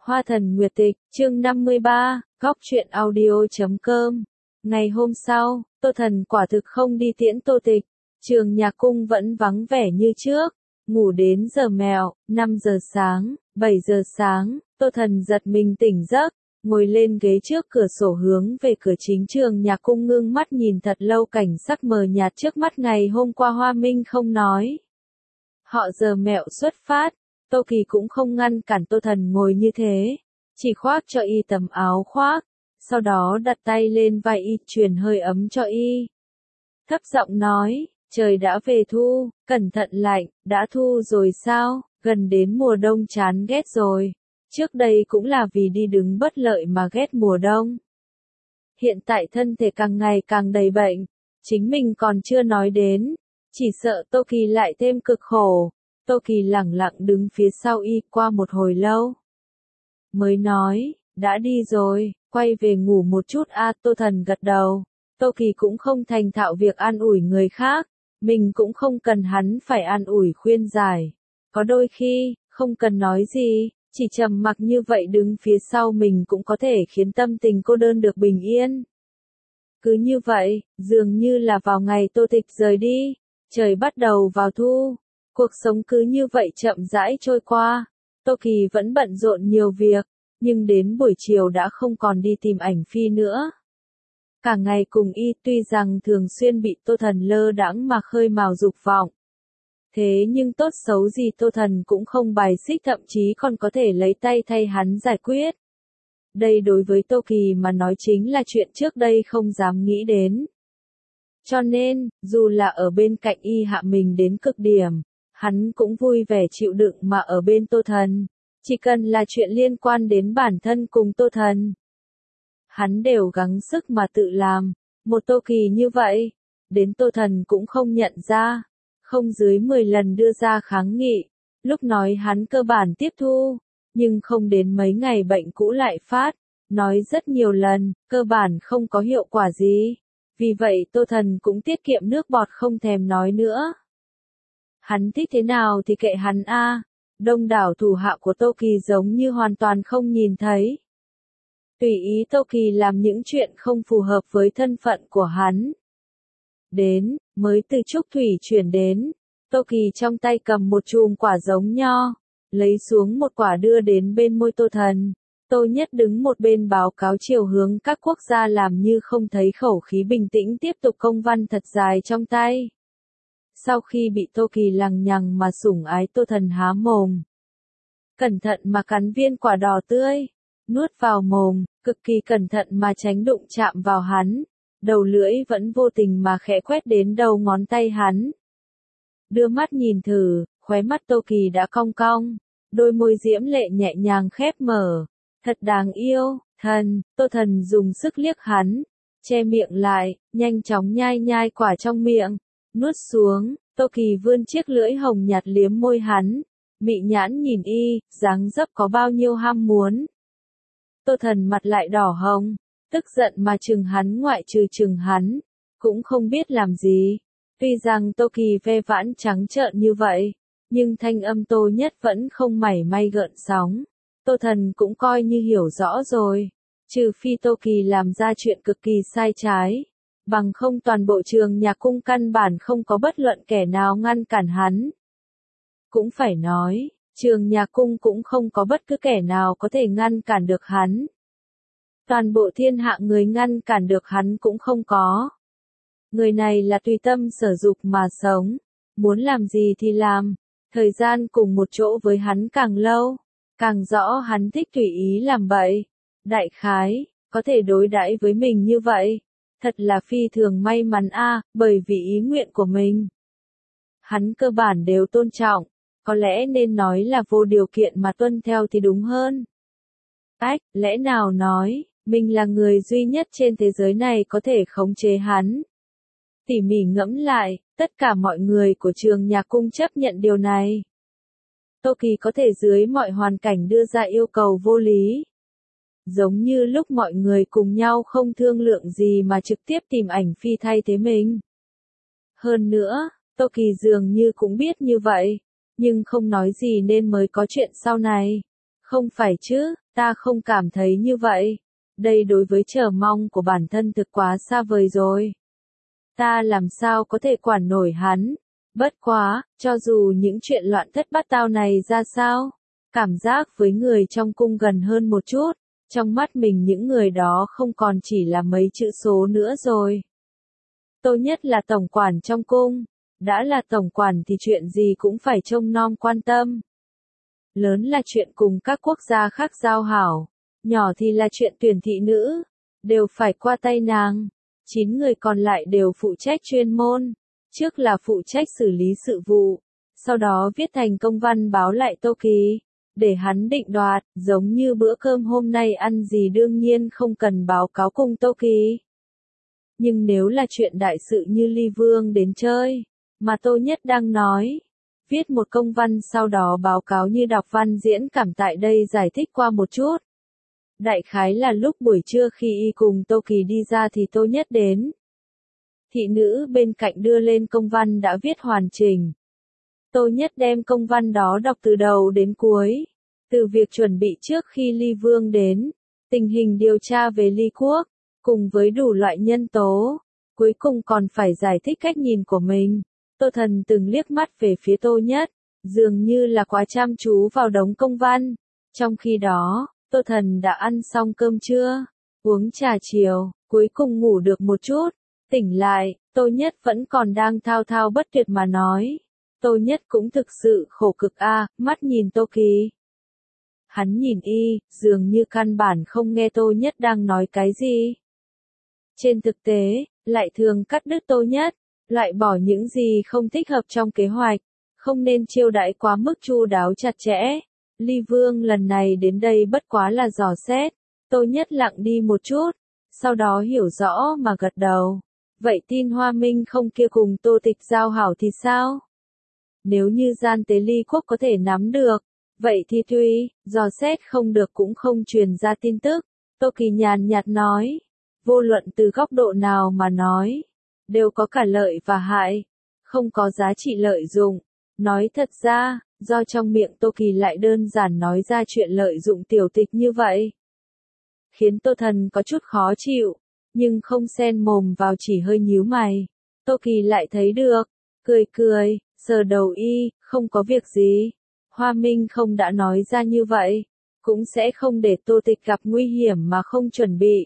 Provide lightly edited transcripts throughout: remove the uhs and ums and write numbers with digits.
Hoa thần nguyệt tịch, chương 53, góc truyện audio.com. Ngày hôm sau, Tô Thần quả thực không đi tiễn Tô Tịch. Trường nhạc cung vẫn vắng vẻ như trước. Ngủ đến giờ mẹo, 5 giờ sáng, 7 giờ sáng, Tô Thần giật mình tỉnh giấc, ngồi lên ghế trước cửa sổ hướng về cửa chính trường nhạc cung ngưng mắt nhìn thật lâu cảnh sắc mờ nhạt trước mắt. Ngày hôm qua Hoa Minh không nói. Họ giờ mẹo xuất phát. Tô Kỳ cũng không ngăn cản Tô Thần ngồi như thế, chỉ khoác cho y tấm áo khoác, sau đó đặt tay lên vai y truyền hơi ấm cho y. Thấp giọng nói, trời đã về thu, cẩn thận lạnh, đã thu rồi sao, gần đến mùa đông chán ghét rồi. Trước đây cũng là vì đi đứng bất lợi mà ghét mùa đông. Hiện tại thân thể càng ngày càng đầy bệnh, chính mình còn chưa nói đến, chỉ sợ Tô Kỳ lại thêm cực khổ. Tô Kỳ lẳng lặng đứng phía sau y qua một hồi lâu. Mới nói, đã đi rồi, quay về ngủ một chút a. Tô Thần gật đầu. Tô Kỳ cũng không thành thạo việc an ủi người khác, mình cũng không cần hắn phải an ủi khuyên giải. Có đôi khi, không cần nói gì, chỉ trầm mặc như vậy đứng phía sau mình cũng có thể khiến tâm tình cô đơn được bình yên. Cứ như vậy, dường như là vào ngày Tô Tịch rời đi, trời bắt đầu vào thu. Cuộc sống cứ như vậy chậm rãi trôi qua. Tô Kỳ vẫn bận rộn nhiều việc, nhưng đến buổi chiều đã không còn đi tìm ảnh phi nữa. Cả ngày cùng y tuy rằng thường xuyên bị Tô Thần lơ đãng mà khơi mào dục vọng. Thế nhưng tốt xấu gì Tô Thần cũng không bài xích, thậm chí còn có thể lấy tay thay hắn giải quyết. Đây đối với Tô Kỳ mà nói chính là chuyện trước đây không dám nghĩ đến. Cho nên, dù là ở bên cạnh y hạ mình đến cực điểm, hắn cũng vui vẻ chịu đựng mà ở bên Tô Thần, chỉ cần là chuyện liên quan đến bản thân cùng Tô Thần. Hắn đều gắng sức mà tự làm, một Tô Kỳ như vậy, đến Tô Thần cũng không nhận ra, không dưới 10 lần đưa ra kháng nghị, lúc nói hắn cơ bản tiếp thu, nhưng không đến mấy ngày bệnh cũ lại phát, nói rất nhiều lần, cơ bản không có hiệu quả gì, vì vậy Tô Thần cũng tiết kiệm nước bọt không thèm nói nữa. Hắn thích thế nào thì kệ hắn a. Đông đảo thủ hạ của Tô Kỳ giống như hoàn toàn không nhìn thấy. Tùy ý Tô Kỳ làm những chuyện không phù hợp với thân phận của hắn. Đến, mới từ Trúc Thủy chuyển đến, Tô Kỳ trong tay cầm một chùm quả giống nho, lấy xuống một quả đưa đến bên môi Tô Thần. Tô Nhất đứng một bên báo cáo chiều hướng các quốc gia làm như không thấy, khẩu khí bình tĩnh tiếp tục công văn thật dài trong tay. Sau khi bị Tô Kỳ lằng nhằng mà sủng ái, Tô Thần há mồm. Cẩn thận mà cắn viên quả đỏ tươi, nuốt vào mồm, cực kỳ cẩn thận mà tránh đụng chạm vào hắn. Đầu lưỡi vẫn vô tình mà khẽ quét đến đầu ngón tay hắn. Đưa mắt nhìn thử, khóe mắt Tô Kỳ đã cong cong, đôi môi diễm lệ nhẹ nhàng khép mở. Thật đáng yêu, Thần, Tô Thần dùng sức liếc hắn, che miệng lại, nhanh chóng nhai nhai quả trong miệng. Nuốt xuống, Tô Kỳ vươn chiếc lưỡi hồng nhạt liếm môi hắn, mị nhãn nhìn y, dáng dấp có bao nhiêu ham muốn. Tô Thần mặt lại đỏ hồng, tức giận mà chừng hắn, ngoại trừ chừng hắn, cũng không biết làm gì. Tuy rằng Tô Kỳ ve vãn trắng trợn như vậy, nhưng thanh âm Tô Nhất vẫn không mảy may gợn sóng. Tô Thần cũng coi như hiểu rõ rồi, trừ phi Tô Kỳ làm ra chuyện cực kỳ sai trái. Bằng không toàn bộ trường nhạc cung căn bản không có bất luận kẻ nào ngăn cản hắn. Cũng phải nói, trường nhạc cung cũng không có bất cứ kẻ nào có thể ngăn cản được hắn. Toàn bộ thiên hạ người ngăn cản được hắn cũng không có. Người này là tùy tâm sở dục mà sống, muốn làm gì thì làm, thời gian cùng một chỗ với hắn càng lâu, càng rõ hắn thích tùy ý làm bậy. Đại khái, có thể đối đãi với mình như vậy. Thật là phi thường may mắn a, bởi vì ý nguyện của mình. Hắn cơ bản đều tôn trọng, có lẽ nên nói là vô điều kiện mà tuân theo thì đúng hơn. Lẽ nào nói, mình là người duy nhất trên thế giới này có thể khống chế hắn. Tỉ mỉ ngẫm lại, tất cả mọi người của trường nhạc cung chấp nhận điều này. Tô Kỳ có thể dưới mọi hoàn cảnh đưa ra yêu cầu vô lý. Giống như lúc mọi người cùng nhau không thương lượng gì mà trực tiếp tìm ảnh phi thay thế mình. Hơn nữa, Tô Kỳ dường như cũng biết như vậy, nhưng không nói gì nên mới có chuyện sau này. Không phải chứ, Ta không cảm thấy như vậy. Đây đối với chờ mong của bản thân thực quá xa vời rồi. Ta làm sao có thể quản nổi hắn. Bất quá, cho dù những chuyện loạn thất bát tao này ra sao, cảm giác với người trong cung gần hơn một chút, trong mắt mình những người đó không còn chỉ là mấy chữ số nữa rồi. Tô Nhất là tổng quản trong cung, đã là tổng quản thì chuyện gì cũng phải trông nom quan tâm. Lớn là chuyện cùng các quốc gia khác giao hảo, nhỏ thì là chuyện tuyển thị nữ, đều phải qua tay nàng. 9 người còn lại đều phụ trách chuyên môn, trước là phụ trách xử lý sự vụ, sau đó viết thành công văn báo lại Tô Kỳ, để hắn định đoạt, giống như bữa cơm hôm nay ăn gì đương nhiên không cần báo cáo cùng Tô Kỳ. Nhưng nếu là chuyện đại sự như Ly Vương đến chơi, mà Tô Nhất đang nói, viết một công văn sau đó báo cáo như đọc văn diễn cảm tại đây giải thích qua một chút. Đại khái là lúc buổi trưa khi y cùng Tô Kỳ đi ra thì Tô Nhất đến. Thị nữ bên cạnh đưa lên công văn đã viết hoàn chỉnh. Tô Nhất đem công văn đó đọc từ đầu đến cuối. Từ việc chuẩn bị trước khi Ly Vương đến, tình hình điều tra về Ly Quốc, cùng với đủ loại nhân tố. Cuối cùng còn phải giải thích cách nhìn của mình. Tô Thần từng liếc mắt về phía Tô Nhất, dường như là quá chăm chú vào đống công văn. Trong khi đó, Tô Thần đã ăn xong cơm trưa, uống trà chiều, cuối cùng ngủ được một chút. Tỉnh lại, Tô Nhất vẫn còn đang thao thao bất tuyệt mà nói. Tô Nhất cũng thực sự khổ cực a, mắt nhìn Tô Kỳ. Hắn nhìn y, dường như căn bản không nghe Tô Nhất đang nói cái gì. Trên thực tế, lại thường cắt đứt Tô Nhất, loại bỏ những gì không thích hợp trong kế hoạch, không nên chiêu đãi quá mức chu đáo chặt chẽ. Ly Vương lần này đến đây bất quá là dò xét, Tô Nhất lặng đi một chút, sau đó hiểu rõ mà gật đầu. Vậy tin Hoa Minh không kia cùng Tô Tịch giao hảo thì sao? Nếu như gian tế Ly Quốc có thể nắm được, vậy thì tuy, dò xét không được cũng không truyền ra tin tức. Tô Kỳ nhàn nhạt nói, vô luận từ góc độ nào mà nói, đều có cả lợi và hại, không có giá trị lợi dụng. Nói thật ra, do trong miệng Tô Kỳ lại đơn giản nói ra chuyện lợi dụng Tiểu Tịch như vậy, khiến Tô Thần có chút khó chịu, nhưng không xen mồm vào chỉ hơi nhíu mày. Tô Kỳ lại thấy được, cười cười, sờ đầu y, không có việc gì. Hoa Minh không đã nói ra như vậy, cũng sẽ không để Tô Tịch gặp nguy hiểm mà không chuẩn bị.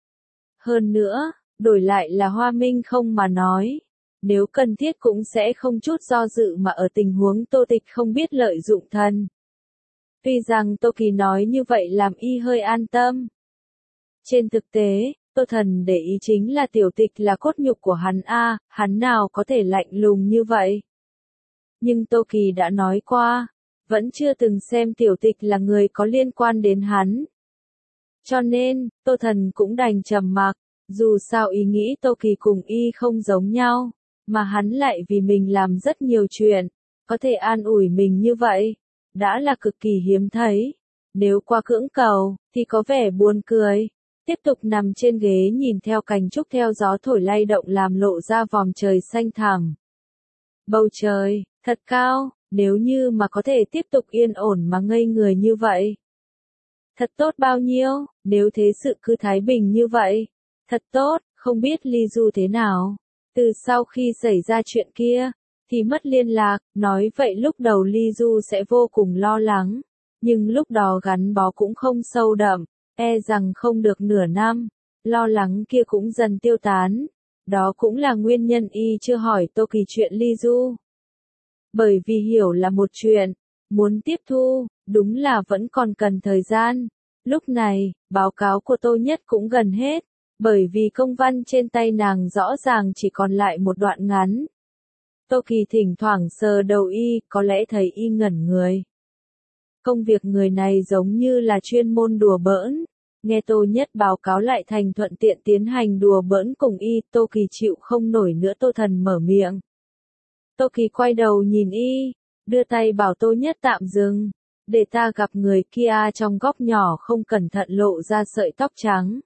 Hơn nữa, đổi lại là Hoa Minh không mà nói, nếu cần thiết cũng sẽ không chút do dự mà ở tình huống Tô Tịch không biết lợi dụng thân. Tuy rằng Tô Kỳ nói như vậy làm y hơi an tâm. Trên thực tế, Tô Thần để ý chính là Tiểu Tịch là cốt nhục của hắn a, hắn nào có thể lạnh lùng như vậy. Nhưng Tô Kỳ đã nói qua, vẫn chưa từng xem Tiểu Tịch là người có liên quan đến hắn. Cho nên, Tô Thần cũng đành trầm mặc, dù sao ý nghĩ Tô Kỳ cùng y không giống nhau, mà hắn lại vì mình làm rất nhiều chuyện, có thể an ủi mình như vậy, đã là cực kỳ hiếm thấy. Nếu qua cưỡng cầu, thì có vẻ buồn cười. Tiếp tục nằm trên ghế nhìn theo cành trúc theo gió thổi lay động làm lộ ra vòm trời xanh thẳm. Bầu trời, thật cao, nếu như mà có thể tiếp tục yên ổn mà ngây người như vậy. Thật tốt bao nhiêu, nếu thế sự cứ thái bình như vậy. Thật tốt, không biết Ly Du thế nào. Từ sau khi xảy ra chuyện kia, thì mất liên lạc, nói vậy lúc đầu Ly Du sẽ vô cùng lo lắng. Nhưng lúc đó gắn bó cũng không sâu đậm, e rằng không được nửa năm, lo lắng kia cũng dần tiêu tán. Đó cũng là nguyên nhân y chưa hỏi Tô Kỳ chuyện Ly Du. Bởi vì hiểu là một chuyện, muốn tiếp thu, đúng là vẫn còn cần thời gian. Lúc này, báo cáo của Tô Nhất cũng gần hết, bởi vì công văn trên tay nàng rõ ràng chỉ còn lại một đoạn ngắn. Tô Kỳ thỉnh thoảng sờ đầu y, có lẽ thấy y ngẩn người. Công việc người này giống như là chuyên môn đùa bỡn. Nghe Tô Nhất báo cáo lại thành thuận tiện tiến hành đùa bỡn cùng y, Tô Kỳ chịu không nổi nữa. Tô Thần mở miệng. Tô Kỳ quay đầu nhìn y, đưa tay bảo Tô Nhất tạm dừng, để ta gặp người kia. Trong góc nhỏ không cẩn thận lộ ra sợi tóc trắng.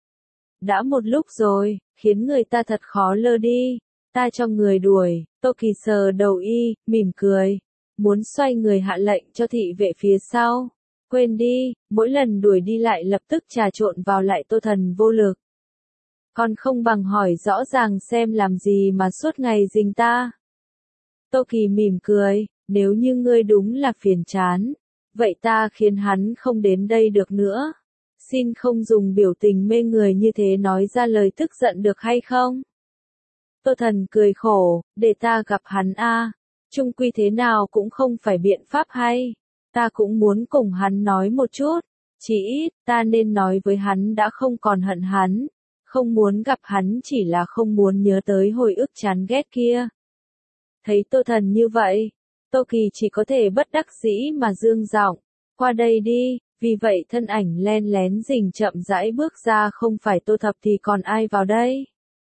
Đã một lúc rồi, khiến người ta thật khó lơ đi. Ta cho người đuổi. Tô Kỳ sờ đầu y, mỉm cười, muốn xoay người hạ lệnh cho thị vệ phía sau. Quên đi, mỗi lần đuổi đi lại lập tức trà trộn vào lại Tô Thần vô lực. Còn không bằng hỏi rõ ràng xem làm gì mà suốt ngày rình ta. Tô Kỳ mỉm cười, nếu như ngươi đúng là phiền chán, vậy ta khiến hắn không đến đây được nữa. Xin không dùng biểu tình mê người như thế nói ra lời tức giận được hay không? Tô Thần cười khổ, để ta gặp hắn a, chung quy thế nào cũng không phải biện pháp hay. Ta cũng muốn cùng hắn nói một chút, chỉ ít ta nên nói với hắn đã không còn hận hắn, không muốn gặp hắn chỉ là không muốn nhớ tới hồi ức chán ghét kia. Thấy Tô Thần như vậy, Tô Kỳ chỉ có thể bất đắc dĩ mà dương giọng, qua đây đi, vì vậy thân ảnh len lén rình chậm rãi bước ra, không phải Tô Thập thì còn ai vào đây.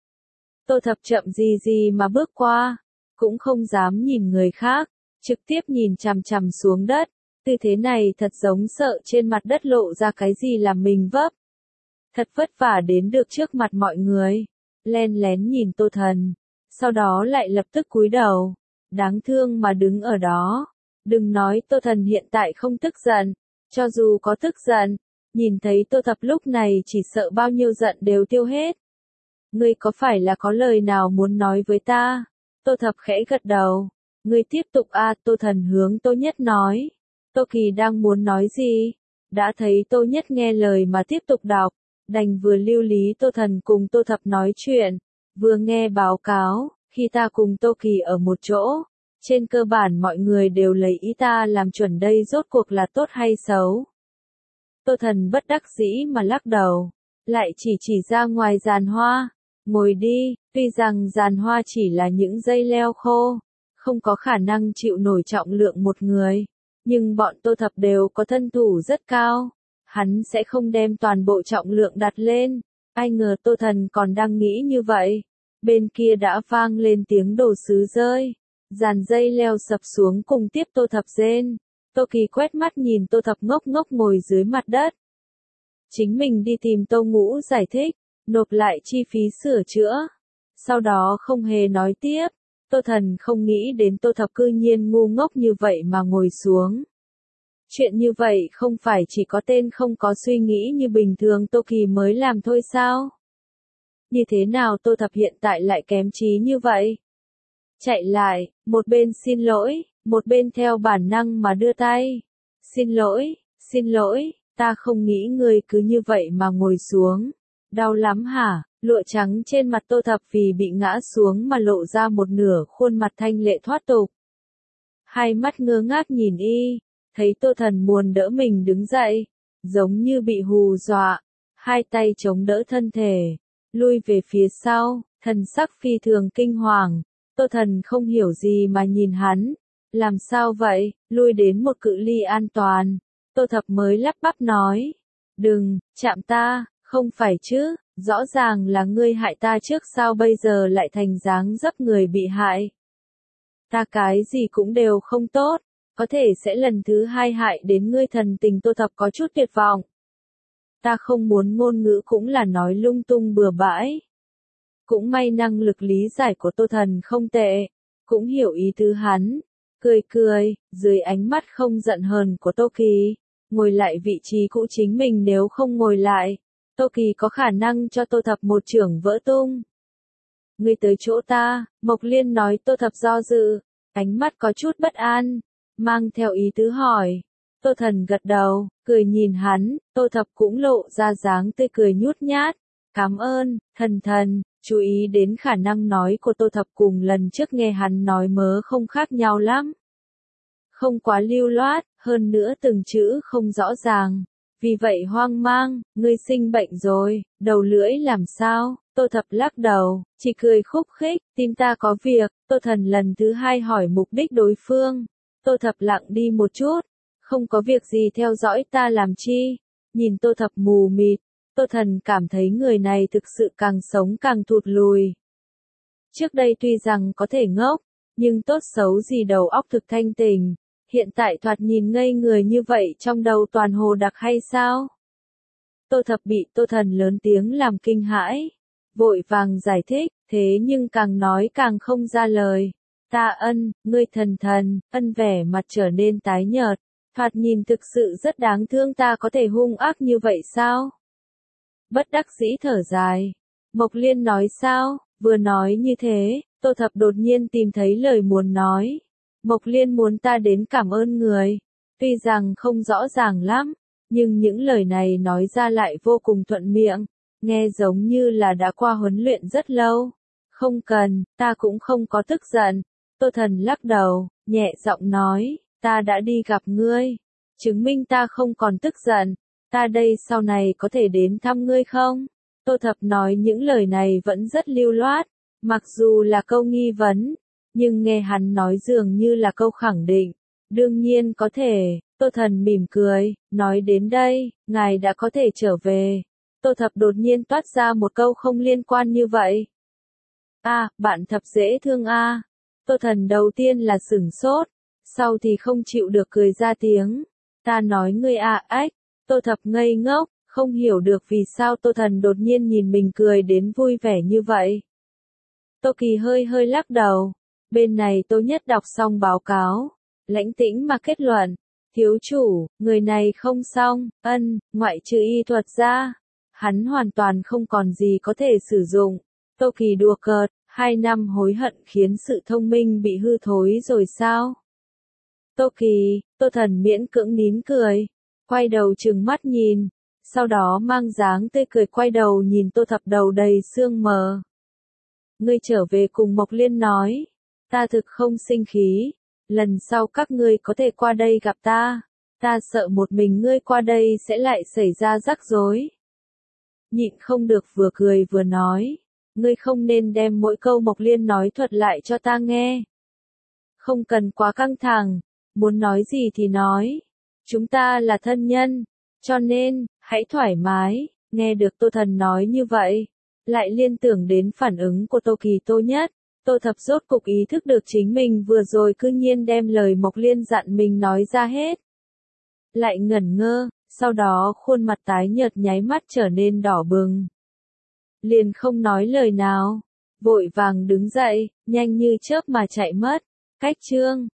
Tô Thập chậm gì gì mà bước qua, cũng không dám nhìn người khác, trực tiếp nhìn chằm chằm xuống đất, tư thế này thật giống sợ trên mặt đất lộ ra cái gì làm mình vấp. Thật vất vả đến được trước mặt mọi người, len lén nhìn Tô Thần, sau đó lại lập tức cúi đầu, đáng thương mà đứng ở đó. Đừng nói Tô Thần hiện tại không tức giận, cho dù có tức giận, nhìn thấy Tô Thập lúc này chỉ sợ bao nhiêu giận đều tiêu hết. Ngươi có phải là có lời nào muốn nói với ta? Tô Thập khẽ gật đầu. Ngươi tiếp tục a, Tô Thần hướng Tô Nhất nói. Tô Kỳ đang muốn nói gì? Đã thấy Tô Nhất nghe lời mà tiếp tục đọc, đành vừa lưu lý Tô Thần cùng Tô Thập nói chuyện, vừa nghe báo cáo, khi ta cùng Tô Kỳ ở một chỗ, trên cơ bản mọi người đều lấy ý ta làm chuẩn, đây rốt cuộc là tốt hay xấu. Tô Thần bất đắc dĩ mà lắc đầu, lại chỉ ra ngoài giàn hoa, ngồi đi, tuy rằng giàn hoa chỉ là những dây leo khô, không có khả năng chịu nổi trọng lượng một người, nhưng bọn Tô Thập đều có thân thủ rất cao, hắn sẽ không đem toàn bộ trọng lượng đặt lên. Ai ngờ Tô Thần còn đang nghĩ như vậy, bên kia đã vang lên tiếng đồ sứ rơi, dàn dây leo sập xuống cùng tiếp Tô Thập rên. Tô Kỳ quét mắt nhìn Tô Thập ngốc ngốc ngồi dưới mặt đất. Chính mình đi tìm Tô Ngũ giải thích, nộp lại chi phí sửa chữa. Sau đó không hề nói tiếp, Tô Thần không nghĩ đến Tô Thập cư nhiên ngu ngốc như vậy mà ngồi xuống. Chuyện như vậy không phải chỉ có tên không có suy nghĩ như bình thường Tô Kỳ mới làm thôi sao? Như thế nào Tô Thập hiện tại lại kém trí như vậy? Chạy lại, một bên xin lỗi, một bên theo bản năng mà đưa tay. Xin lỗi, ta không nghĩ ngươi cứ như vậy mà ngồi xuống. Đau lắm hả? Lụa trắng trên mặt Tô Thập vì bị ngã xuống mà lộ ra một nửa khuôn mặt thanh lệ thoát tục. Hai mắt ngơ ngác nhìn y, thấy Tô Thần muốn đỡ mình đứng dậy, giống như bị hù dọa, hai tay chống đỡ thân thể, lui về phía sau, thần sắc phi thường kinh hoàng. Tô Thần không hiểu gì mà nhìn hắn, làm sao vậy, lui đến một cự ly an toàn. Tô Thập mới lắp bắp nói, đừng, chạm ta, không phải chứ, rõ ràng là ngươi hại ta trước, sao bây giờ lại thành dáng dấp người bị hại. Ta cái gì cũng đều không tốt, có thể sẽ lần thứ hai hại đến ngươi. Thần tình Tô Thập có chút tuyệt vọng. Ta không muốn, ngôn ngữ cũng là nói lung tung bừa bãi. Cũng may năng lực lý giải của Tô Thần không tệ, cũng hiểu ý tứ hắn, cười, dưới ánh mắt không giận hờn của Tô Kỳ, ngồi lại vị trí cũ chính mình, nếu không ngồi lại, Tô Kỳ có khả năng cho Tô Thập một chưởng vỡ tung. Ngươi tới chỗ ta, Mộc Liên nói. Tô Thập do dự, ánh mắt có chút bất an, mang theo ý tứ hỏi. Tô Thần gật đầu, cười nhìn hắn, Tô Thập cũng lộ ra dáng tươi cười nhút nhát. Cảm ơn, thần, chú ý đến khả năng nói của Tô Thập cùng lần trước nghe hắn nói mớ không khác nhau lắm. Không quá lưu loát, hơn nữa từng chữ không rõ ràng. Vì vậy hoang mang, ngươi sinh bệnh rồi, đầu lưỡi làm sao? Tô Thập lắc đầu, chỉ cười khúc khích, tìm ta có việc. Tô Thần lần thứ hai hỏi mục đích đối phương. Tô Thập lặng đi một chút, không có việc gì, theo dõi ta làm chi? Nhìn Tô Thập mù mịt, Tô Thần cảm thấy người này thực sự càng sống càng thụt lùi. Trước đây tuy rằng có thể ngốc, nhưng tốt xấu gì đầu óc thực thanh tỉnh. Hiện tại thoạt nhìn ngây người như vậy, trong đầu toàn hồ đặc hay sao? Tô Thập bị Tô Thần lớn tiếng làm kinh hãi, vội vàng giải thích, thế nhưng càng nói càng không ra lời. Ta ân, ngươi thần, ân vẻ mặt trở nên tái nhợt, Thoạt nhìn thực sự rất đáng thương, ta có thể hung ác như vậy sao? Bất đắc dĩ thở dài. Mộc Liên nói sao? Vừa nói như thế, Tô Thập đột nhiên tìm thấy lời muốn nói. Mộc Liên muốn ta đến cảm ơn người. Tuy rằng không rõ ràng lắm, nhưng những lời này nói ra lại vô cùng thuận miệng, nghe giống như là đã qua huấn luyện rất lâu. Không cần, ta cũng không có tức giận. Tô Thần lắc đầu, nhẹ giọng nói, ta đã đi gặp ngươi, chứng minh ta không còn tức giận. Ta đây sau này có thể đến thăm ngươi không? Tô Thập nói những lời này vẫn rất lưu loát, mặc dù là câu nghi vấn, nhưng nghe hắn nói dường như là câu khẳng định. Đương nhiên có thể. Tô Thần mỉm cười, nói đến đây, ngài đã có thể trở về. Tô Thập đột nhiên toát ra một câu không liên quan như vậy. Bạn Thập dễ thương a. Tô Thần đầu tiên là sửng sốt, sau thì không chịu được cười ra tiếng. Ta nói ngươi ách. Tô Thập ngây ngốc, không hiểu được vì sao Tô Thần đột nhiên nhìn mình cười đến vui vẻ như vậy. Tô Kỳ hơi hơi lắc đầu. Bên này Tô Nhất đọc xong báo cáo, lãnh tĩnh mà kết luận. Thiếu chủ, người này không xong, ngoại trừ y thuật ra, hắn hoàn toàn không còn gì có thể sử dụng. Tô Kỳ đùa cợt, 2 năm hối hận khiến sự thông minh bị hư thối rồi sao? Tô Kỳ, Tô Thần miễn cưỡng nín cười, quay đầu trừng mắt nhìn, sau đó mang dáng tươi cười quay đầu nhìn Tô Thập đầu đầy sương mờ. Ngươi trở về cùng Mộc Liên nói, ta thực không sinh khí. Lần sau các ngươi có thể qua đây gặp ta. Ta sợ một mình ngươi qua đây sẽ lại xảy ra rắc rối. Nhịn không được vừa cười vừa nói. Ngươi không nên đem mỗi câu Mộc Liên nói thuật lại cho ta nghe. Không cần quá căng thẳng. Muốn nói gì thì nói. Chúng ta là thân nhân. Cho nên, hãy thoải mái. Nghe được Tô Thần nói như vậy. Lại liên tưởng đến phản ứng của Tô Kỳ Tô Nhất. Tô Thập rốt cục ý thức được chính mình vừa rồi cư nhiên đem lời Mộc Liên dặn mình nói ra hết. Lại ngẩn ngơ, sau đó khuôn mặt tái nhợt nháy mắt trở nên đỏ bừng. Liền không nói lời nào, vội vàng đứng dậy, nhanh như chớp mà chạy mất. Cách chương